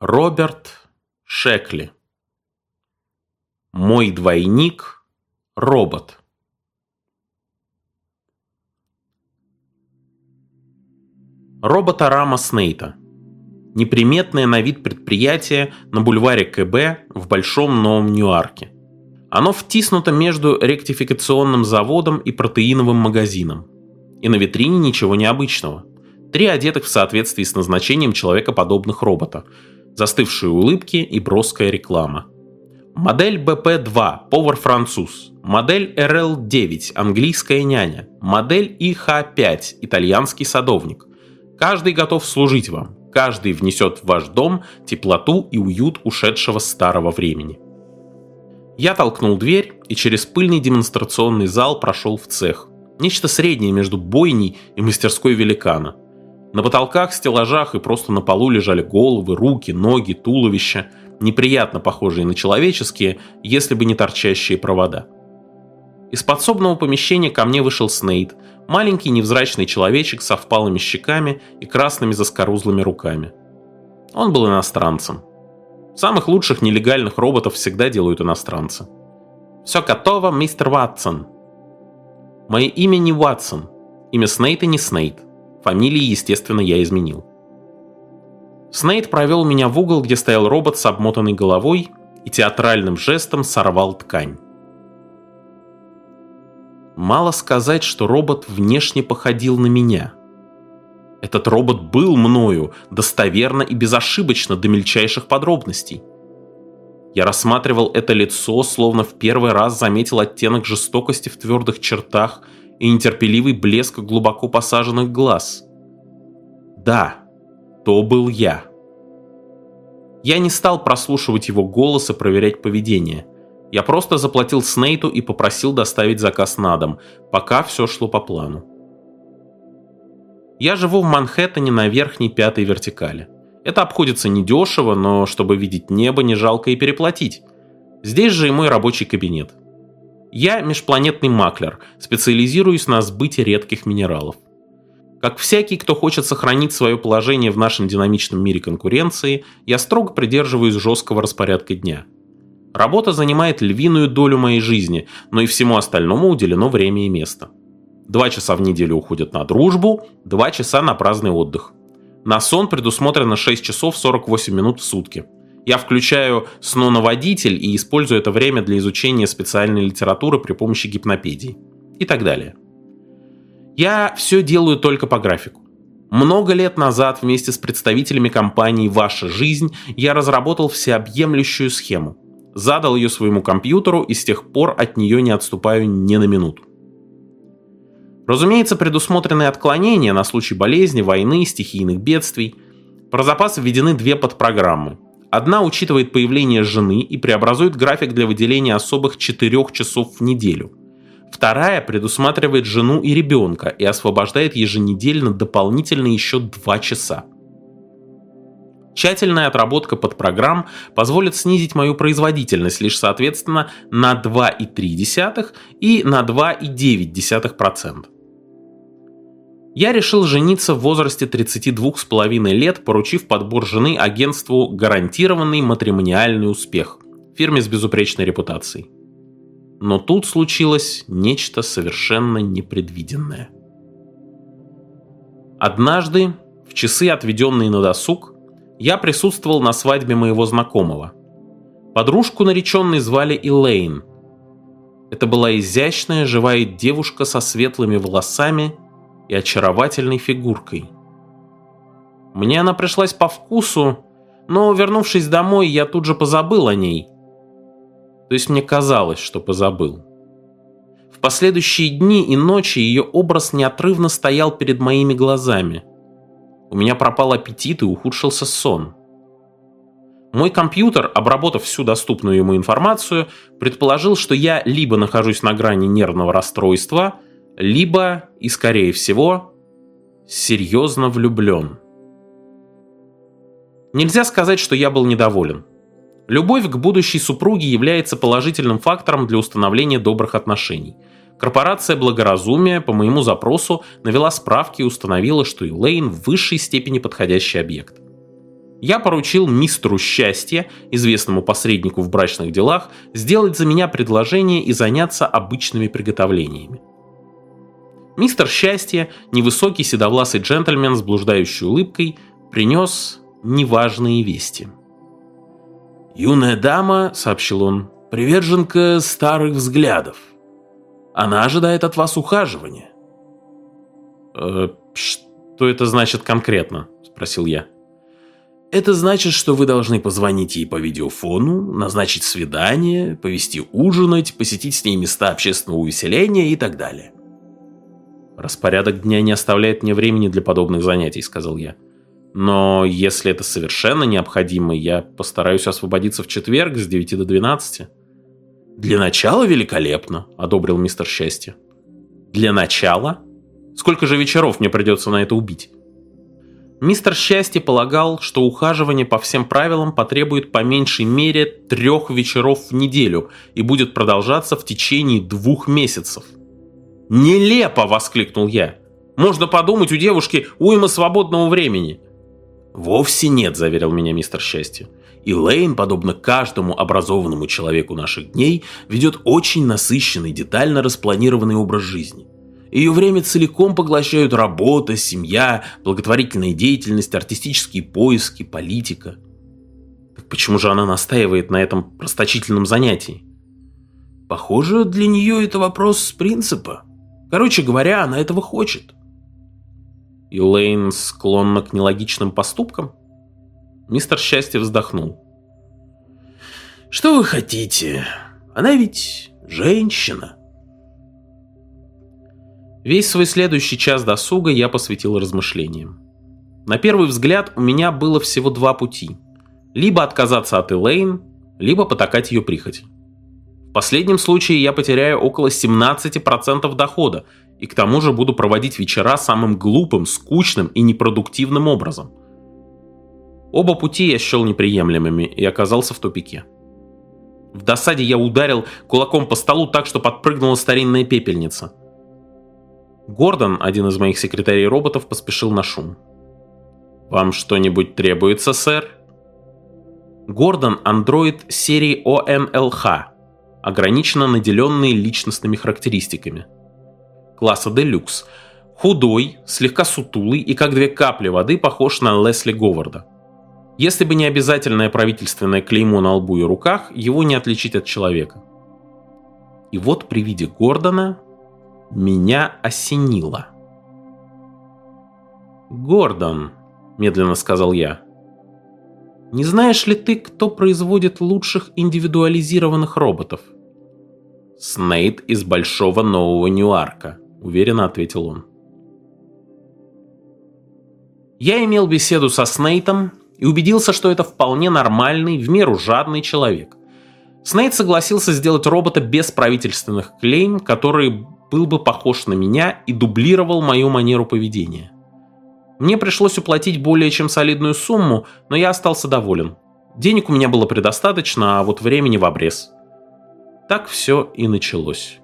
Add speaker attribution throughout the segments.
Speaker 1: Роберт Шекли. Мой двойник – робот. Роботорама Снейта. Неприметное на вид предприятие на бульваре КБ в Большом Новом Ньюарке. Оно втиснуто между ректификационным заводом и протеиновым магазином. И на витрине ничего необычного. 3 одетых в соответствии с назначением человекоподобных робота, застывшие улыбки и броская реклама. Модель БП-2 – повар-француз. Модель РЛ-9 – английская няня. Модель ИХ-5 – итальянский садовник. Каждый готов служить вам. Каждый внесет в ваш дом теплоту и уют ушедшего старого времени. Я толкнул дверь и через пыльный демонстрационный зал прошел в цех. Нечто среднее между бойней и мастерской великана. На потолках, стеллажах и просто на полу лежали головы, руки, ноги, туловища, неприятно похожие на человеческие, если бы не торчащие провода. Из подсобного помещения ко мне вышел Снейт, маленький невзрачный человечек со впалыми щеками и красными заскорузлыми руками. Он был иностранцем. Самых лучших нелегальных роботов всегда делают иностранцы. «Все готово, мистер Ватсон». Мое имя не Ватсон, имя Снейта не Снейт. Фамилии, естественно, я изменил. Снейт провел меня в угол, где стоял робот с обмотанной головой, и театральным жестом сорвал ткань. Мало сказать, что робот внешне походил на меня. Этот робот был мною, достоверно и безошибочно до мельчайших подробностей. Я рассматривал это лицо, словно в первый раз заметил оттенок жестокости в твердых чертах и нетерпеливый блеск глубоко посаженных глаз. Да, то был я. Я не стал прослушивать его голос и проверять поведение. Я просто заплатил Снейту и попросил доставить заказ на дом, пока все шло по плану. Я живу в Манхэттене на верхней 5-й вертикали. Это обходится недешево, но чтобы видеть небо, не жалко и переплатить. Здесь же и мой рабочий кабинет. Я межпланетный маклер, специализируюсь на сбыте редких минералов. Как всякий, кто хочет сохранить свое положение в нашем динамичном мире конкуренции, я строго придерживаюсь жесткого распорядка дня. Работа занимает львиную долю моей жизни, но и всему остальному уделено время и место. 2 часа в неделю уходят на дружбу, 2 часа на праздный отдых. На сон предусмотрено 6 часов 48 минут в сутки. Я включаю сновидитель и использую это время для изучения специальной литературы при помощи гипнопедии. И так далее. Я все делаю только по графику. Много лет назад вместе с представителями компании «Ваша жизнь» я разработал всеобъемлющую схему. Задал ее своему компьютеру и с тех пор от нее не отступаю ни на минуту. Разумеется, предусмотрены отклонения на случай болезни, войны, стихийных бедствий. Про запас введены 2 подпрограммы. Одна учитывает появление жены и преобразует график для выделения особых 4 часов в неделю. Вторая предусматривает жену и ребенка и освобождает еженедельно дополнительно еще 2 часа. Тщательная отработка подпрограмм позволит снизить мою производительность лишь соответственно на 2,3 и на 2,9%. Я решил жениться в возрасте 32,5 лет, поручив подбор жены агентству «Гарантированный матримониальный успех» фирме с безупречной репутацией. Но тут случилось нечто совершенно непредвиденное. Однажды, в часы, отведенные на досуг, я присутствовал на свадьбе моего знакомого. Подружку нареченной звали Элейн. Это была изящная, живая девушка со светлыми волосами и очаровательной фигуркой. Мне она пришлась по вкусу, но, вернувшись домой, я тут же позабыл о ней. То есть мне казалось, что позабыл. В последующие дни и ночи ее образ неотрывно стоял перед моими глазами. У меня пропал аппетит и ухудшился сон. Мой компьютер, обработав всю доступную ему информацию, предположил, что я либо нахожусь на грани нервного расстройства, либо, и скорее всего, серьезно влюблен. Нельзя сказать, что я был недоволен. Любовь к будущей супруге является положительным фактором для установления добрых отношений. Корпорация «Благоразумие» по моему запросу навела справки и установила, что Элейн в высшей степени подходящий объект. Я поручил мистеру Счастье, известному посреднику в брачных делах, сделать за меня предложение и заняться обычными приготовлениями. Мистер Счастье, невысокий седовласый джентльмен с блуждающей улыбкой, принес неважные вести. «Юная дама, — сообщил он, — приверженка старых взглядов. Она ожидает от вас ухаживания». «Что это значит конкретно?» — спросил я. «Это значит, что вы должны позвонить ей по видеофону, назначить свидание, повести ужинать, посетить с ней места общественного увеселения и так далее». «Распорядок дня не оставляет мне времени для подобных занятий», — сказал я. «Но если это совершенно необходимо, я постараюсь освободиться в четверг с 9 до 12». «Для начала великолепно», — одобрил мистер Счастье. «Для начала? Сколько же вечеров мне придется на это убить?» Мистер Счастье полагал, что ухаживание по всем правилам потребует по меньшей мере 3 вечеров в неделю и будет продолжаться в течение 2 месяцев. «Нелепо!» — воскликнул я. «Можно подумать, у девушки уйма свободного времени». «Вовсе нет», — заверил меня мистер Счастье. «Элейн, подобно каждому образованному человеку наших дней, ведет очень насыщенный, детально распланированный образ жизни. Ее время целиком поглощают работа, семья, благотворительная деятельность, артистические поиски, политика». «Так почему же она настаивает на этом расточительном занятии?» «Похоже, для нее это вопрос принципа. Короче говоря, она этого хочет». «Элейн склонна к нелогичным поступкам?» Мистер Счастье вздохнул. «Что вы хотите? Она ведь женщина». Весь свой следующий час досуга я посвятил размышлениям. На первый взгляд у меня было всего 2 пути. Либо отказаться от Элейн, либо потакать ее прихоти. В последнем случае я потеряю около 17% дохода, и к тому же буду проводить вечера самым глупым, скучным и непродуктивным образом. Оба пути я счел неприемлемыми и оказался в тупике. В досаде я ударил кулаком по столу так, что подпрыгнула старинная пепельница. Гордон, один из моих секретарей-роботов, поспешил на шум. «Вам что-нибудь требуется, сэр?» Гордон – андроид серии ОНЛХ, ограниченно наделенный личностными характеристиками. Класса Делюкс. Худой, слегка сутулый и как 2 капли воды похож на Лесли Говарда. Если бы не обязательное правительственное клеймо на лбу и руках, его не отличить от человека. И вот при виде Гордона меня осенило. «Гордон», — медленно сказал я, — «не знаешь ли ты, кто производит лучших индивидуализированных роботов?» «Снейд из Большого Нового Ньюарка», — уверенно ответил он. Я имел беседу со Снейтом и убедился, что это вполне нормальный, в меру жадный человек. Снейд согласился сделать робота без правительственных клейм, который был бы похож на меня и дублировал мою манеру поведения. Мне пришлось уплатить более чем солидную сумму, но я остался доволен. Денег у меня было предостаточно, а вот времени в обрез. Так все и началось.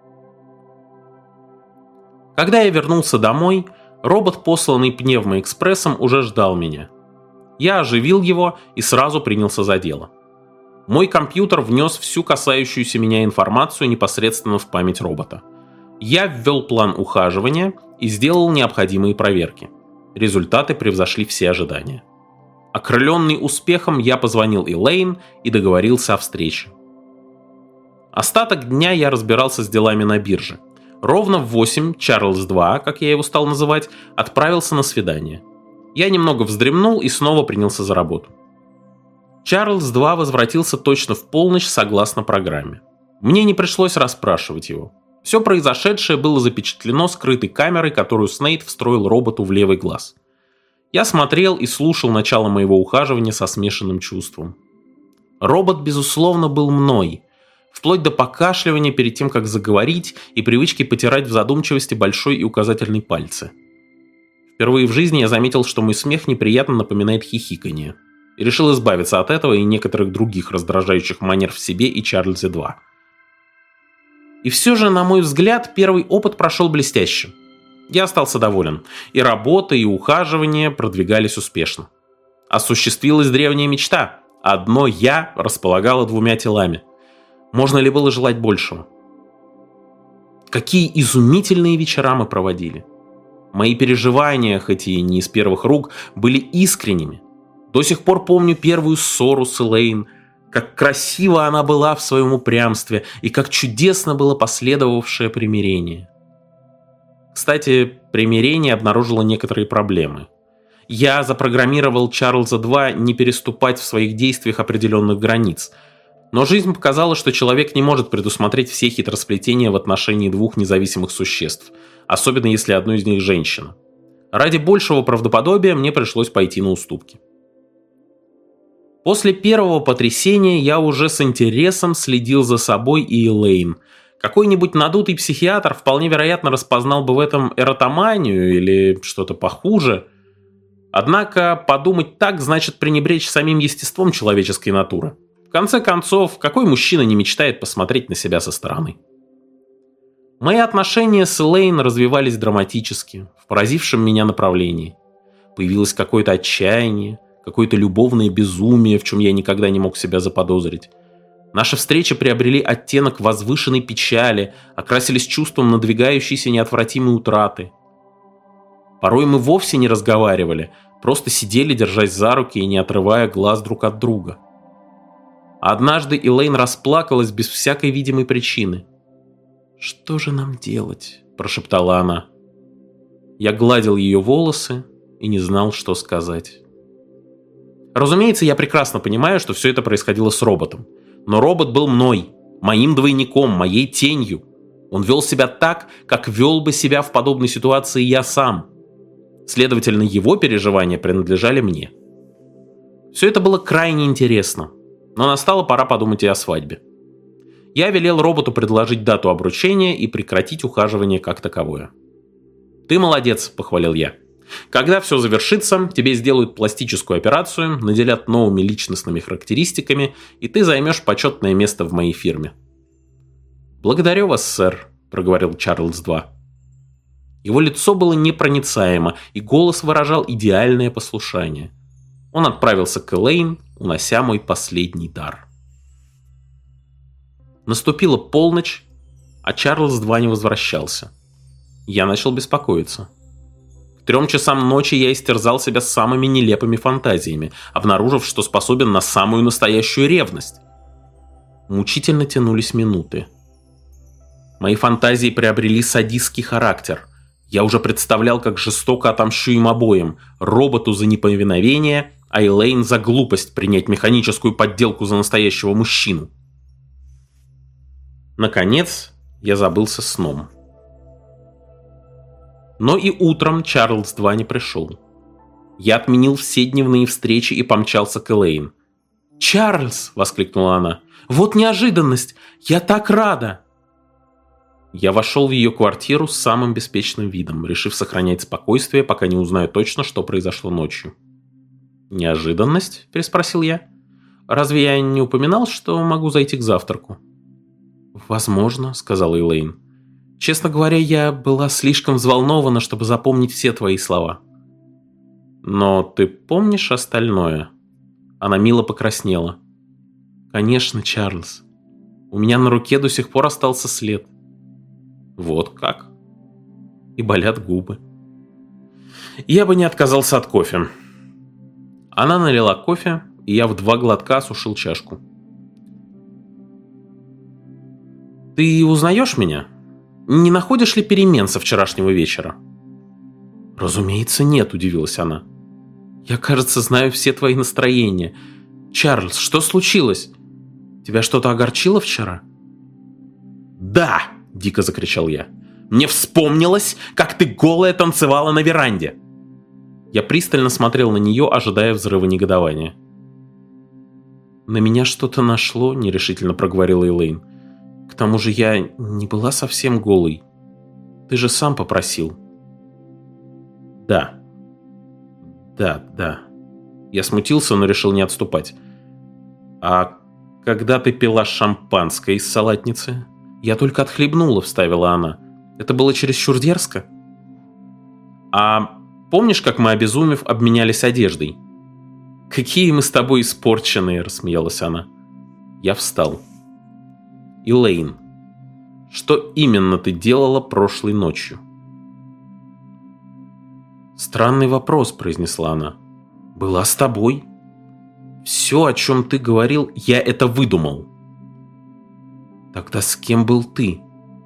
Speaker 1: Когда я вернулся домой, робот, посланный пневмоэкспрессом, уже ждал меня. Я оживил его и сразу принялся за дело. Мой компьютер внес всю касающуюся меня информацию непосредственно в память робота. Я ввел план ухаживания и сделал необходимые проверки. Результаты превзошли все ожидания. Окрыленный успехом, я позвонил Элейн и договорился о встрече. Остаток дня я разбирался с делами на бирже. Ровно в 8 Чарльз-2, как я его стал называть, отправился на свидание. Я немного вздремнул и снова принялся за работу. Чарльз-2 возвратился точно в полночь согласно программе. Мне не пришлось расспрашивать его. Все произошедшее было запечатлено скрытой камерой, которую Снейд встроил роботу в левый глаз. Я смотрел и слушал начало моего ухаживания со смешанным чувством. Робот, безусловно, был мной, вплоть до покашливания перед тем, как заговорить, и привычки потирать в задумчивости большой и указательный пальцы. Впервые в жизни я заметил, что мой смех неприятно напоминает хихиканье, и решил избавиться от этого и некоторых других раздражающих манер в себе и Чарльзе 2. И все же, на мой взгляд, первый опыт прошел блестяще. Я остался доволен. И работа, и ухаживание продвигались успешно. Осуществилась древняя мечта. Одно «я» располагало 2 телами. Можно ли было желать большего? Какие изумительные вечера мы проводили. Мои переживания, хоть и не из первых рук, были искренними. До сих пор помню первую ссору с Элейн, как красиво она была в своем упрямстве и как чудесно было последовавшее примирение. Кстати, примирение обнаружило некоторые проблемы. Я запрограммировал Чарльза 2 не переступать в своих действиях определенных границ, но жизнь показала, что человек не может предусмотреть все хитросплетения в отношении 2 независимых существ, особенно если одно из них женщина. Ради большего правдоподобия мне пришлось пойти на уступки. После первого потрясения я уже с интересом следил за собой и Элейн. Какой-нибудь надутый психиатр вполне вероятно распознал бы в этом эротоманию или что-то похуже. Однако подумать так значит пренебречь самим естеством человеческой натуры. В конце концов, какой мужчина не мечтает посмотреть на себя со стороны? Мои отношения с Элейн развивались драматически, в поразившем меня направлении. Появилось какое-то отчаяние, какое-то любовное безумие, в чем я никогда не мог себя заподозрить. Наши встречи приобрели оттенок возвышенной печали, окрасились чувством надвигающейся неотвратимой утраты. Порой мы вовсе не разговаривали, просто сидели, держась за руки и не отрывая глаз друг от друга. Однажды Элейн расплакалась без всякой видимой причины. «Что же нам делать?» – прошептала она. Я гладил ее волосы и не знал, что сказать. Разумеется, я прекрасно понимаю, что все это происходило с роботом. Но робот был мной, моим двойником, моей тенью. Он вел себя так, как вел бы себя в подобной ситуации я сам. Следовательно, его переживания принадлежали мне. Все это было крайне интересно, но настала пора подумать и о свадьбе. Я велел роботу предложить дату обручения и прекратить ухаживание как таковое. «Ты молодец», — похвалил я. «Когда все завершится, тебе сделают пластическую операцию, наделят новыми личностными характеристиками, и ты займешь почетное место в моей фирме». «Благодарю вас, сэр», — проговорил Чарльз 2. Его лицо было непроницаемо, и голос выражал идеальное послушание. Он отправился к Элейн, унося мой последний дар. Наступила полночь, а Чарльз 2 не возвращался. Я начал беспокоиться. К 3 часам ночи я истерзал себя самыми нелепыми фантазиями, обнаружив, что способен на самую настоящую ревность. Мучительно тянулись минуты. Мои фантазии приобрели садистский характер. Я уже представлял, как жестоко отомщу им обоим: роботу за неповиновение, а Элейн за глупость принять механическую подделку за настоящего мужчину. Наконец, я забылся сном. Но и утром Чарльз 2 не пришел. Я отменил все дневные встречи и помчался к Элейн. «Чарльз!» — воскликнула она. «Вот неожиданность! Я так рада!» Я вошел в ее квартиру с самым беспечным видом, решив сохранять спокойствие, пока не узнаю точно, что произошло ночью. «Неожиданность?» — переспросил я. «Разве я не упоминал, что могу зайти к завтраку?» «Возможно», — сказала Элейн. «Честно говоря, я была слишком взволнована, чтобы запомнить все твои слова». «Но ты помнишь остальное?» Она мило покраснела. «Конечно, Чарльз. У меня на руке до сих пор остался след». «Вот как?» «И болят губы». «Я бы не отказался от кофе». Она налила кофе, и я в 2 глотка осушил чашку. «Ты узнаешь меня? Не находишь ли перемен со вчерашнего вечера?» «Разумеется, нет», — удивилась она. «Я, кажется, знаю все твои настроения. Чарльз, что случилось? Тебя что-то огорчило вчера?» «Да!» — дико закричал я. «Мне вспомнилось, как ты голая танцевала на веранде!» Я пристально смотрел на нее, ожидая взрыва негодования. «На меня что-то нашло», — нерешительно проговорила Элейн. «К тому же я не была совсем голой. Ты же сам попросил». «Да. Да. Я смутился, но решил не отступать. «А когда ты пила шампанское из салатницы?» «Я только отхлебнула», — вставила она. «Это было чересчур дерзко». «А помнишь, как мы, обезумев, обменялись одеждой?» «Какие мы с тобой испорченные!» – рассмеялась она. Я встал. «Элейн, что именно ты делала прошлой ночью?» «Странный вопрос», – произнесла она. «Была с тобой. Все, о чем ты говорил, я это выдумал». «Тогда с кем был ты?»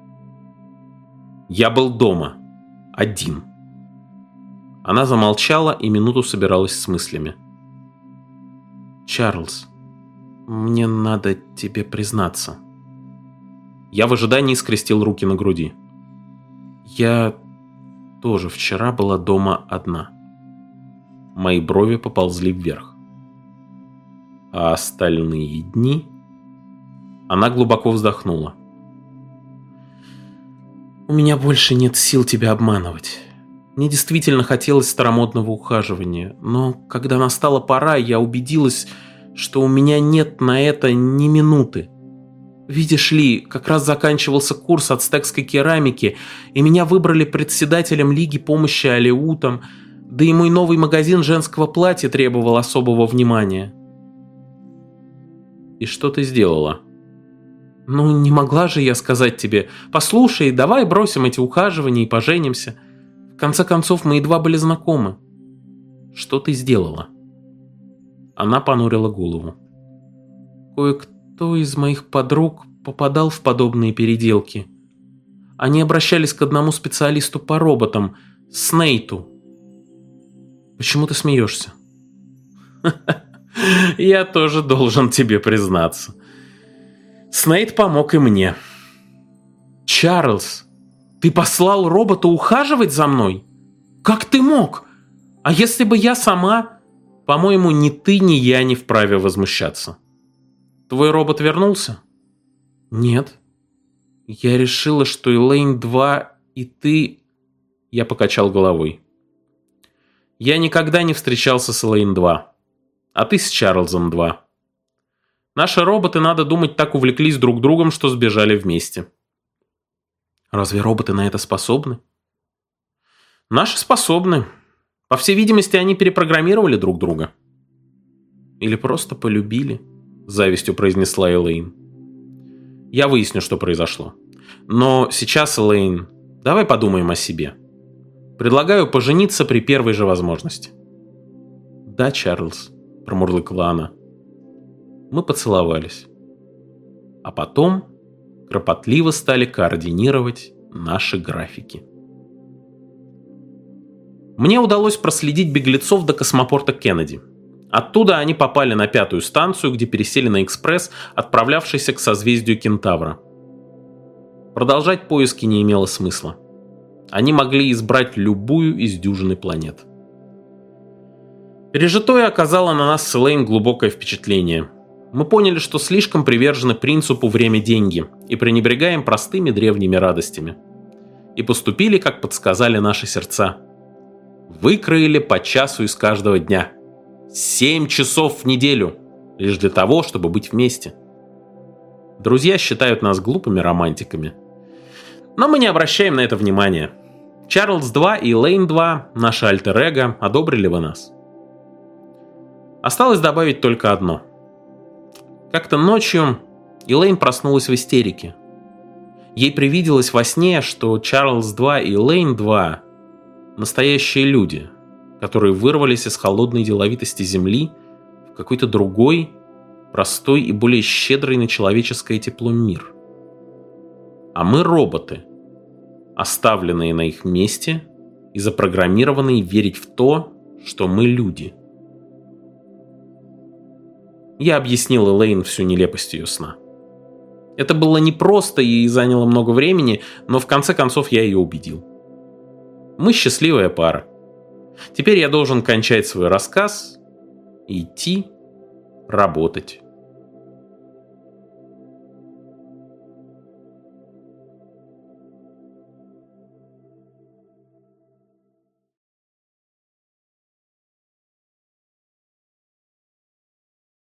Speaker 1: «Я был дома. Один». Она замолчала и минуту собиралась с мыслями. «Чарльз, мне надо тебе признаться». Я в ожидании скрестил руки на груди. «Я тоже вчера была дома одна». Мои брови поползли вверх. «А остальные дни?» Она глубоко вздохнула. «У меня больше нет сил тебя обманывать. Мне действительно хотелось старомодного ухаживания, но когда настала пора, я убедилась, что у меня нет на это ни минуты. Видишь ли, как раз заканчивался курс ацтекской керамики, и меня выбрали председателем Лиги помощи алеутам, да и мой новый магазин женского платья требовал особого внимания». «И что ты сделала?» «Ну, не могла же я сказать тебе: послушай, давай бросим эти ухаживания и поженимся. В конце концов, мы едва были знакомы». «Что ты сделала?» Она понурила голову. «Кое-кто из моих подруг попадал в подобные переделки. Они обращались к одному специалисту по роботам, Снейту». «Почему ты смеешься?» «Я тоже должен тебе признаться. Снейт помог и мне». «Чарльз, ты послал робота ухаживать за мной? Как ты мог? А если бы я сама...» «По-моему, ни ты, ни я не вправе возмущаться. Твой робот вернулся?» «Нет. Я решила, что Элейн-2 и ты...» Я покачал головой. «Я никогда не встречался с Элейн-2, а ты с Чарльзом-2. Наши роботы, надо думать, так увлеклись друг другом, что сбежали вместе». «Разве роботы на это способны?» «Наши способны. По всей видимости, они перепрограммировали друг друга». «Или просто полюбили», — с завистью произнесла Элейн. «Я выясню, что произошло. Но сейчас, Элейн, давай подумаем о себе. Предлагаю пожениться при первой же возможности». «Да, Чарльз», — промурлыкала она. Мы поцеловались. А потом кропотливо стали координировать наши графики. Мне удалось проследить беглецов до космопорта Кеннеди. Оттуда они попали на 5-ю станцию, где пересели на экспресс, отправлявшийся к созвездию Кентавра. Продолжать поиски не имело смысла. Они могли избрать любую из дюжины планет. Пережитое оказало на нас с Элейн глубокое впечатление. Мы поняли, что слишком привержены принципу «время-деньги» и пренебрегаем простыми древними радостями. И поступили, как подсказали наши сердца. Выкроили по часу из каждого дня. 7 часов в неделю. Лишь для того, чтобы быть вместе. Друзья считают нас глупыми романтиками. Но мы не обращаем на это внимания. Чарльз-2 и Элейн-2, наши альтер-эго, одобрили бы нас. Осталось добавить только одно. Как-то ночью Элейн проснулась в истерике. Ей привиделось во сне, что Чарльз-2 и Элейн-2 – настоящие люди, которые вырвались из холодной деловитости Земли в какой-то другой, простой и более щедрый на человеческое тепло мир. А мы роботы, оставленные на их месте и запрограммированные верить в то, что мы люди. Я объяснил Элейн всю нелепость ее сна. Это было непросто и заняло много времени, но в конце концов я ее убедил. Мы счастливая пара. Теперь я должен кончать свой рассказ и идти работать.